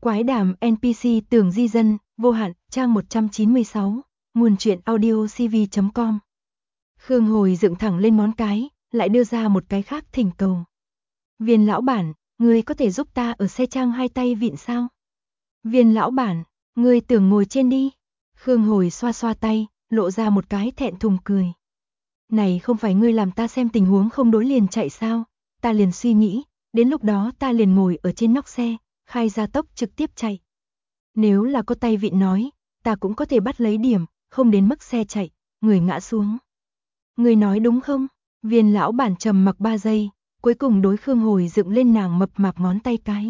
Quái đàm NPC Tưởng Di Dân, vô hạn, trang 196, nguồn truyện audio cv.com. Khương Hồi dựng thẳng lên món cái, lại đưa ra một cái khác thỉnh cầu. Viên lão bản, ngươi có thể giúp ta ở xe trang hai tay vịn sao? Viên lão bản, ngươi tưởng ngồi trên đi. Khương Hồi xoa xoa tay, lộ ra một cái thẹn thùng cười. Này không phải ngươi làm ta xem tình huống không đối liền chạy sao? Ta liền suy nghĩ, đến lúc đó ta liền ngồi ở trên nóc xe, khai ra tốc trực tiếp chạy. Nếu là có tay vịn nói, ta cũng có thể bắt lấy điểm, không đến mức xe chạy, người ngã xuống. Người nói đúng không? Viên lão bản trầm mặc 3 giây, cuối cùng đối Khương Hồi dựng lên nàng mập mạp ngón tay cái.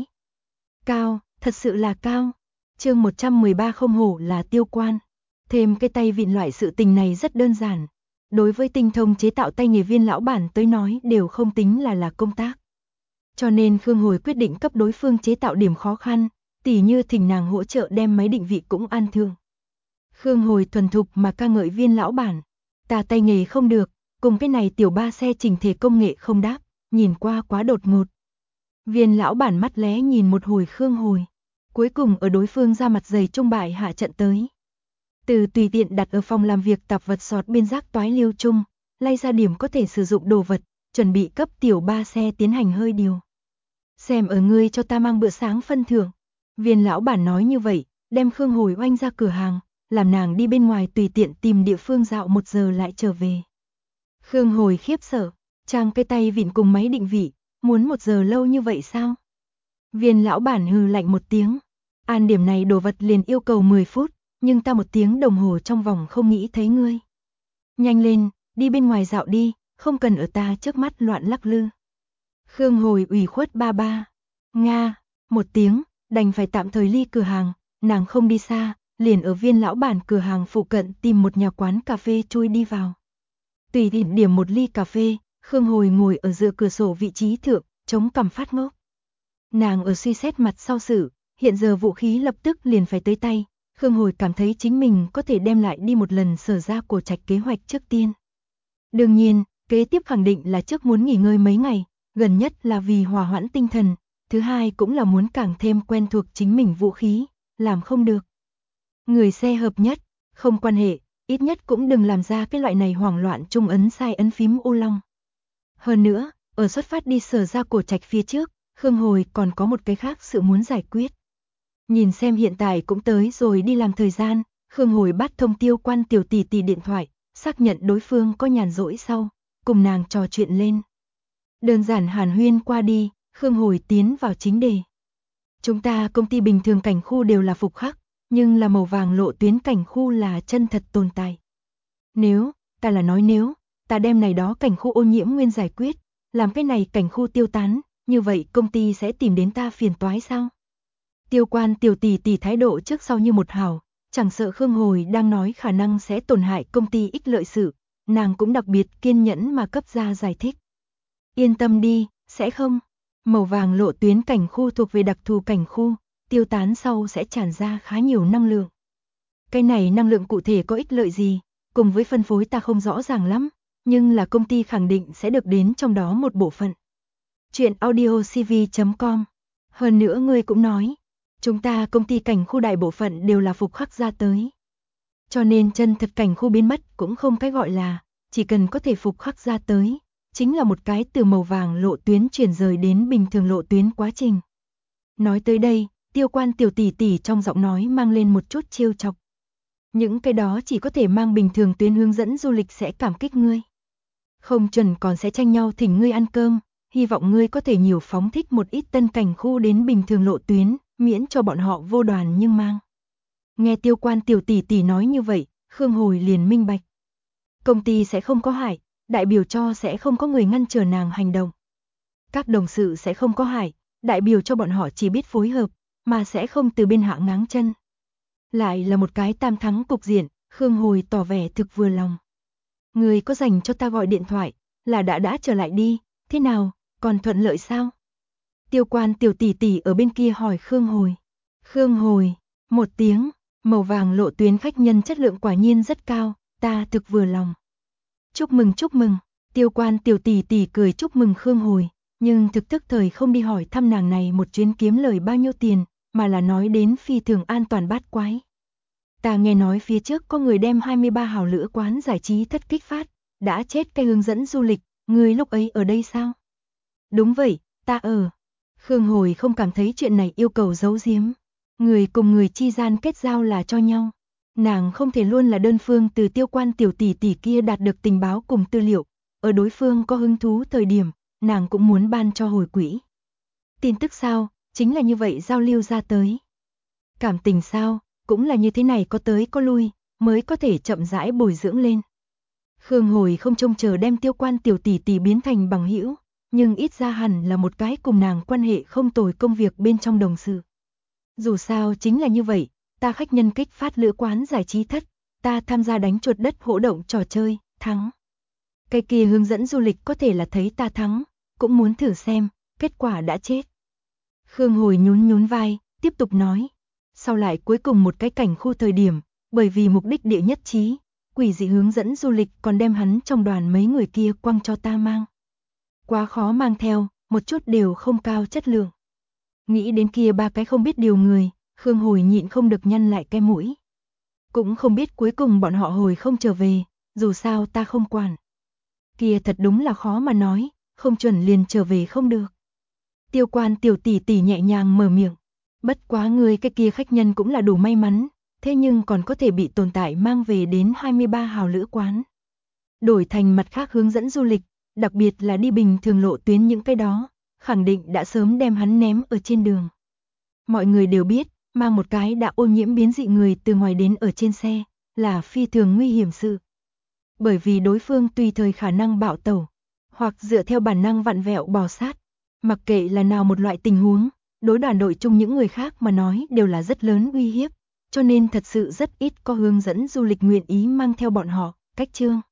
Cao, thật sự là cao. Chương 113 không hổ là tiêu quan. Thêm cái tay vịn loại sự tình này rất đơn giản. Đối với tinh thông chế tạo tay nghề viên lão bản tới nói đều không tính là công tác. Cho nên Khương Hồi quyết định cấp đối phương chế tạo điểm khó khăn, tỉ như thỉnh nàng hỗ trợ đem máy định vị cũng an thương. Khương Hồi thuần thục mà ca ngợi viên lão bản. Ta tay nghề không được, cùng cái này tiểu ba xe chỉnh thể công nghệ không đáp, nhìn qua quá đột ngột. Viên lão bản mắt lé nhìn một hồi Khương Hồi. Cuối cùng ở đối phương ra mặt dày trung bại hạ trận tới. Từ tùy tiện đặt ở phòng làm việc tạp vật sọt biên giác toái liêu chung, lay ra điểm có thể sử dụng đồ vật, chuẩn bị cấp tiểu ba xe tiến hành hơi điều. Xem ở ngươi cho ta mang bữa sáng phân thưởng. Viên lão bản nói như vậy, đem Khương Hồi oanh ra cửa hàng, làm nàng đi bên ngoài tùy tiện tìm địa phương dạo 1 giờ lại trở về. Khương Hồi khiếp sợ, trang cái tay vịn cùng máy định vị, muốn 1 giờ lâu như vậy sao? Viên lão bản hừ lạnh một tiếng, an điểm này đồ vật liền yêu cầu 10 phút, nhưng ta 1 tiếng đồng hồ trong vòng không nghĩ thấy ngươi. Nhanh lên, đi bên ngoài dạo đi, không cần ở ta trước mắt loạn lắc lư. Khương Hồi ủy khuất ba ba. Nga, 1 tiếng, đành phải tạm thời ly cửa hàng, nàng không đi xa, liền ở viên lão bản cửa hàng phụ cận tìm một nhà quán cà phê chui đi vào. Tùy tiện điểm 1 ly cà phê, Khương Hồi ngồi ở giữa cửa sổ vị trí thượng, chống cằm phát ngốc. Nàng ở suy xét mặt sau sự, hiện giờ vũ khí lập tức liền phải tới tay, Khương Hồi cảm thấy chính mình có thể đem lại đi một lần Sở Ra Cổ Trạch kế hoạch trước tiên. Đương nhiên, kế tiếp khẳng định là trước muốn nghỉ ngơi mấy ngày, gần nhất là vì hòa hoãn tinh thần, thứ hai cũng là muốn càng thêm quen thuộc chính mình vũ khí, làm không được. Người xe hợp nhất, không quan hệ, ít nhất cũng đừng làm ra cái loại này hoảng loạn trung ấn sai ấn phím ô long. Hơn nữa, ở xuất phát đi Sở Ra Cổ Trạch phía trước, Khương Hồi còn có một cái khác sự muốn giải quyết. Nhìn xem hiện tại cũng tới rồi đi làm thời gian, Khương Hồi bắt thông Tiêu Quan tiểu tỷ tỷ điện thoại, xác nhận đối phương có nhàn rỗi sau, cùng nàng trò chuyện lên. Đơn giản hàn huyên qua đi, Khương Hồi tiến vào chính đề. Chúng ta công ty bình thường cảnh khu đều là phục khắc, nhưng là màu vàng lộ tuyến cảnh khu là chân thật tồn tại. Nếu, ta đem này đó cảnh khu ô nhiễm nguyên giải quyết, làm cái này cảnh khu tiêu tán, như vậy công ty sẽ tìm đến ta phiền toái sao? Tiêu Quan tiểu tỷ tỷ thái độ trước sau như một hảo, chẳng sợ Khương Hồi đang nói khả năng sẽ tổn hại công ty ích lợi sự, nàng cũng đặc biệt kiên nhẫn mà cấp ra giải thích. Yên tâm đi, sẽ không. Màu vàng lộ tuyến cảnh khu thuộc về đặc thù cảnh khu, tiêu tán sau sẽ tràn ra khá nhiều năng lượng. Cái này năng lượng cụ thể có ích lợi gì, cùng với phân phối ta không rõ ràng lắm, nhưng là công ty khẳng định sẽ được đến trong đó một bộ phận. Chuyện audio cv.com. Hơn nữa ngươi cũng nói, chúng ta công ty cảnh khu đại bộ phận đều là phục khắc ra tới. Cho nên chân thật cảnh khu biến mất cũng không cái gọi là, chỉ cần có thể phục khắc ra tới, chính là một cái từ màu vàng lộ tuyến chuyển rời đến bình thường lộ tuyến quá trình. Nói tới đây, Tiêu Quan tiểu tỷ tỷ trong giọng nói mang lên một chút trêu chọc. Những cái đó chỉ có thể mang bình thường tuyến hướng dẫn du lịch sẽ cảm kích ngươi. Không chuẩn còn sẽ tranh nhau thỉnh ngươi ăn cơm, hy vọng ngươi có thể nhiều phóng thích một ít tân cảnh khu đến bình thường lộ tuyến, miễn cho bọn họ vô đoàn nhưng mang. Nghe Tiêu Quan tiểu tỷ tỷ nói như vậy, Khương Hồi liền minh bạch. Công ty sẽ không có hại, đại biểu cho sẽ không có người ngăn trở nàng hành động. Các đồng sự sẽ không có hại, đại biểu cho bọn họ chỉ biết phối hợp, mà sẽ không từ bên hạ ngáng chân. Lại là một cái tam thắng cục diện, Khương Hồi tỏ vẻ thực vừa lòng. Người có dành cho ta gọi điện thoại, là đã trở lại đi, thế nào, còn thuận lợi sao? Tiêu Quan tiểu tỷ tỷ ở bên kia hỏi Khương Hồi. Khương Hồi, 1 tiếng, màu vàng lộ tuyến khách nhân chất lượng quả nhiên rất cao, ta thực vừa lòng. Chúc mừng, Tiêu Quan tiểu tỷ tỷ cười chúc mừng Khương Hồi, nhưng thực tức thời không đi hỏi thăm nàng này một chuyến kiếm lời bao nhiêu tiền, mà là nói đến phi thường an toàn bát quái. Ta nghe nói phía trước có người đem 23 hào lữ quán giải trí thất kích phát, đã chết cái hướng dẫn du lịch, người lúc ấy ở đây sao? Đúng vậy, ta ở. Khương Hồi không cảm thấy chuyện này yêu cầu giấu giếm. Người cùng người chi gian kết giao là cho nhau. Nàng không thể luôn là đơn phương từ Tiêu Quan tiểu tỷ tỷ kia đạt được tình báo cùng tư liệu. Ở đối phương có hứng thú thời điểm, nàng cũng muốn ban cho hồi quỹ. Tin tức sao, chính là như vậy giao lưu ra tới. Cảm tình sao, cũng là như thế này có tới có lui, mới có thể chậm rãi bồi dưỡng lên. Khương Hồi không trông chờ đem Tiêu Quan tiểu tỷ tỷ biến thành bằng hữu, nhưng ít ra hẳn là một cái cùng nàng quan hệ không tồi công việc bên trong đồng sự. Dù sao chính là như vậy, ta khách nhân kích phát lữ quán giải trí thất, ta tham gia đánh chuột đất hỗ động trò chơi, thắng. Cái kia hướng dẫn du lịch có thể là thấy ta thắng, cũng muốn thử xem, kết quả đã chết. Khương Hồi nhún nhún vai, tiếp tục nói. Sau lại cuối cùng một cái cảnh khu thời điểm, bởi vì mục đích địa nhất trí, quỷ dị hướng dẫn du lịch còn đem hắn trong đoàn mấy người kia quăng cho ta mang. Quá khó mang theo, một chút đều không cao chất lượng. Nghĩ đến kia ba cái không biết điều người, Khương Hồi nhịn không được nhăn lại cái mũi. Cũng không biết cuối cùng bọn họ hồi không trở về, dù sao ta không quản. Kia thật đúng là khó mà nói, không chuẩn liền trở về không được. Tiêu Quan tiểu tỷ tỷ nhẹ nhàng mở miệng. Bất quá người cái kia khách nhân cũng là đủ may mắn, thế nhưng còn có thể bị tồn tại mang về đến 23 hào lữ quán. Đổi thành mặt khác hướng dẫn du lịch, đặc biệt là đi bình thường lộ tuyến những cái đó, khẳng định đã sớm đem hắn ném ở trên đường. Mọi người đều biết, mang một cái đã ô nhiễm biến dị người từ ngoài đến ở trên xe, là phi thường nguy hiểm sự. Bởi vì đối phương tùy thời khả năng bạo tẩu, hoặc dựa theo bản năng vặn vẹo bò sát. Mặc kệ là nào một loại tình huống, đối đoàn đội chung những người khác mà nói đều là rất lớn uy hiếp, cho nên thật sự rất ít có hướng dẫn du lịch nguyện ý mang theo bọn họ, cách chương.